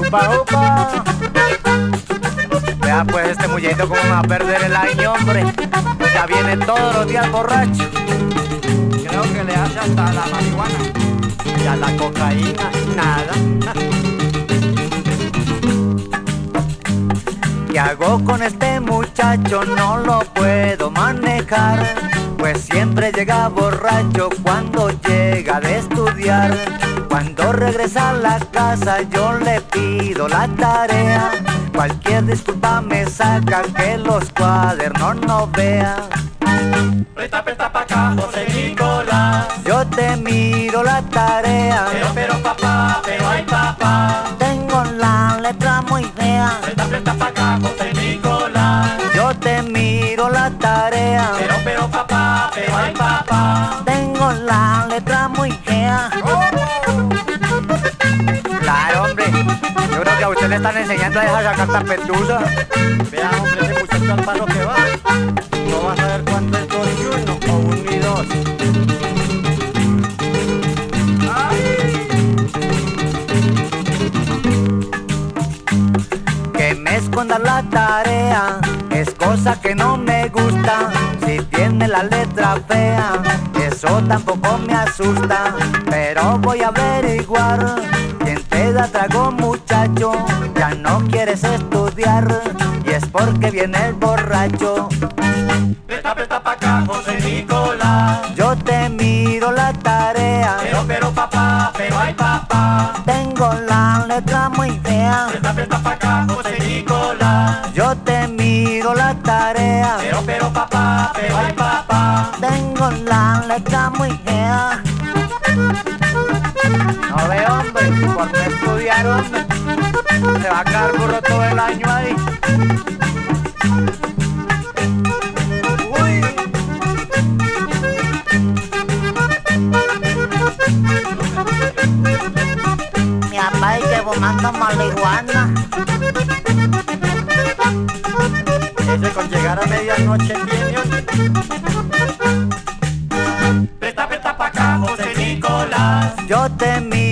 Upa, upa. Vea pues este muñequito cómo me va a perder el año, hombre. Ya viene todos los días borracho. Creo que le hace hasta la marihuana. Y a la cocaína, nada. ¿Qué hago con este muchacho? No lo puedo manejar, pues siempre llega borracho cuando llega de estudiar. Cuando regresa a la casa yo le pido la tarea. Cualquier disculpa me saca que los cuadernos no vea. Presta, presta pa' acá, José Nicolás. Yo te miro la tarea. Pero papá, pero ay papá. Tengo la letra muy fea. Presta, presta pa' acá, José Nicolás. Yo te miro la tarea. Pero papá, pero ay papá. Tengo la letra muy fea. Claro, hombre. Yo creo que a usted le están enseñando a dejar sacar tapetusa. Vea, hombre, ese muchacho al paro que va. No va a saber cuánto es 2 y 1 o 1 y 2. Que me esconda la tarea es cosa que no me gusta. Si tiene la letra fea, eso tampoco me asusta. Pero voy a averiguar quién te da trago, muchacho. Ya no quieres estudiar y es porque viene el borracho. Presta, presta pa' acá, José Nicolás. Yo te miro la tarea. Pero papá, pero ay papá. Tengo la letra muy fea. Presta, presta pa' acá, José Nicolás. Yo te miro la tarea. Pero papá, pero ay papá. Tengo la letra muy fea. No ve, hombre, por no estudiar, hombre, se va a quedar burro todo el año ahí. Uy. Mi papá dice fumando marihuana. Ese con llegar a medianoche tiene un... Presta, presta pa' acá, José Nicolás. Yo te miro